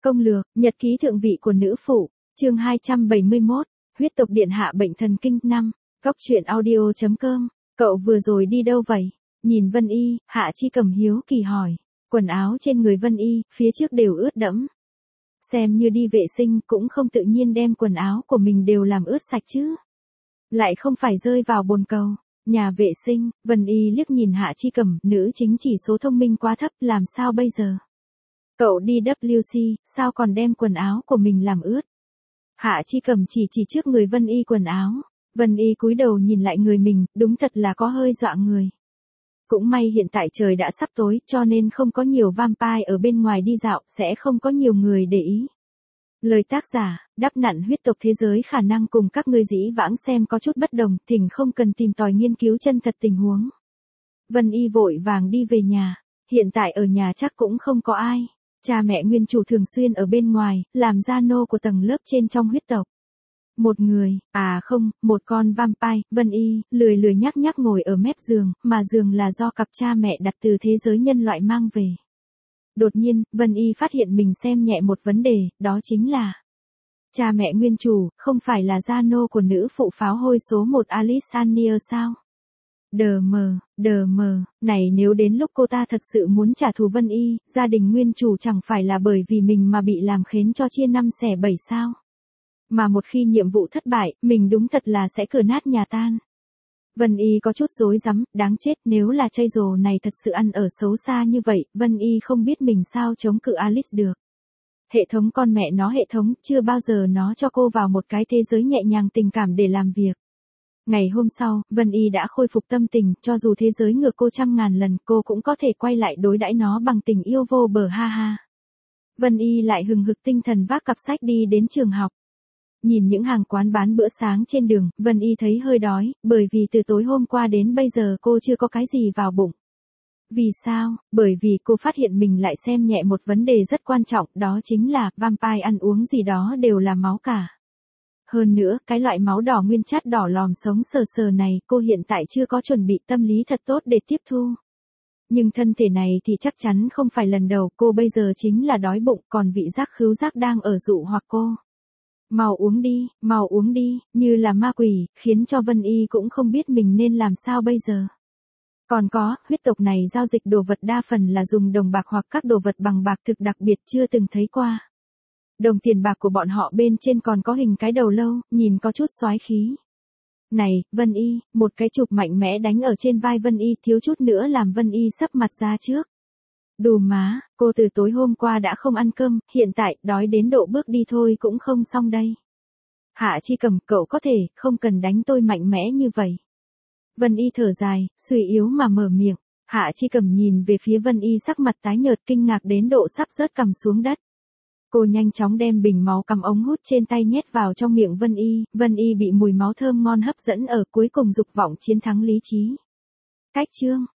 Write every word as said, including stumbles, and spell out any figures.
Công lược, nhật ký thượng vị của nữ phụ, chương hai trăm bảy mươi mốt, huyết tộc điện hạ bệnh thần kinh năm, góc truyện audio chấm com, cậu vừa rồi đi đâu vậy? Nhìn Vân Y, Hạ Chi Cầm hiếu kỳ hỏi, quần áo trên người Vân Y, phía trước đều ướt đẫm. Xem như đi vệ sinh cũng không tự nhiên đem quần áo của mình đều làm ướt sạch chứ. Lại không phải rơi vào bồn cầu. Nhà vệ sinh, Vân Y liếc nhìn Hạ Chi Cầm, nữ chính chỉ số thông minh quá thấp, làm sao bây giờ? Cậu đi W C, sao còn đem quần áo của mình làm ướt? Hạ Chi Cầm chỉ chỉ trước người Vân Y quần áo. Vân Y cúi đầu nhìn lại người mình, đúng thật là có hơi dọa người. Cũng may hiện tại trời đã sắp tối, cho nên không có nhiều vampire ở bên ngoài đi dạo, sẽ không có nhiều người để ý. Lời tác giả, đắp nặn huyết tộc thế giới khả năng cùng các ngươi dĩ vãng xem có chút bất đồng, thỉnh không cần tìm tòi nghiên cứu chân thật tình huống. Vân Y vội vàng đi về nhà, hiện tại ở nhà chắc cũng không có ai. Cha mẹ nguyên chủ thường xuyên ở bên ngoài, làm gia nô của tầng lớp trên trong huyết tộc. Một người, à không, một con vampire, Vân Y, lười lười nhác nhác ngồi ở mép giường, mà giường là do cặp cha mẹ đặt từ thế giới nhân loại mang về. Đột nhiên, Vân Y phát hiện mình xem nhẹ một vấn đề, đó chính là cha mẹ nguyên chủ, không phải là gia nô của nữ phụ pháo hôi số một Alice Annier sao? Đờ mờ, đờ mờ, này nếu đến lúc cô ta thật sự muốn trả thù Vân Y, gia đình nguyên chủ chẳng phải là bởi vì mình mà bị làm khến cho chia năm xẻ bảy sao? Mà một khi nhiệm vụ thất bại, mình đúng thật là sẽ cửa nát nhà tan. Vân Y có chút rối rắm, đáng chết, nếu là chây rồ này thật sự ăn ở xấu xa như vậy, Vân Y không biết mình sao chống cự Alice được. Hệ thống con mẹ nó hệ thống, chưa bao giờ nó cho cô vào một cái thế giới nhẹ nhàng tình cảm để làm việc. Ngày hôm sau, Vân Y đã khôi phục tâm tình, cho dù thế giới ngược cô trăm ngàn lần, cô cũng có thể quay lại đối đãi nó bằng tình yêu vô bờ ha ha. Vân Y lại hừng hực tinh thần vác cặp sách đi đến trường học. Nhìn những hàng quán bán bữa sáng trên đường, Vân Y thấy hơi đói, bởi vì từ tối hôm qua đến bây giờ cô chưa có cái gì vào bụng. Vì sao? Bởi vì cô phát hiện mình lại xem nhẹ một vấn đề rất quan trọng, đó chính là, vampire ăn uống gì đó đều là máu cả. Hơn nữa, cái loại máu đỏ nguyên chất đỏ lòm sống sờ sờ này, cô hiện tại chưa có chuẩn bị tâm lý thật tốt để tiếp thu. Nhưng thân thể này thì chắc chắn không phải lần đầu, cô bây giờ chính là đói bụng, còn vị giác khứu giác đang ở dụ hoặc cô. Mau uống đi, mau uống đi, như là ma quỷ, khiến cho Vân Y cũng không biết mình nên làm sao bây giờ. Còn có, huyết tộc này giao dịch đồ vật đa phần là dùng đồng bạc hoặc các đồ vật bằng bạc thực đặc biệt chưa từng thấy qua. Đồng tiền bạc của bọn họ bên trên còn có hình cái đầu lâu, nhìn có chút xoái khí. Này, Vân Y, một cái chụp mạnh mẽ đánh ở trên vai Vân Y thiếu chút nữa làm Vân Y sấp mặt ra trước. Đù má, cô từ tối hôm qua đã không ăn cơm, hiện tại, đói đến độ bước đi thôi cũng không xong đây. Hạ Chi Cầm, cậu có thể, không cần đánh tôi mạnh mẽ như vậy. Vân Y thở dài, suy yếu mà mở miệng. Hạ Chi Cầm nhìn về phía Vân Y sắc mặt tái nhợt kinh ngạc đến độ sắp rớt cằm xuống đất. Cô nhanh chóng đem bình máu cầm ống hút trên tay nhét vào trong miệng Vân Y, Vân Y bị mùi máu thơm ngon hấp dẫn ở cuối cùng dục vọng chiến thắng lý trí. Cách chương,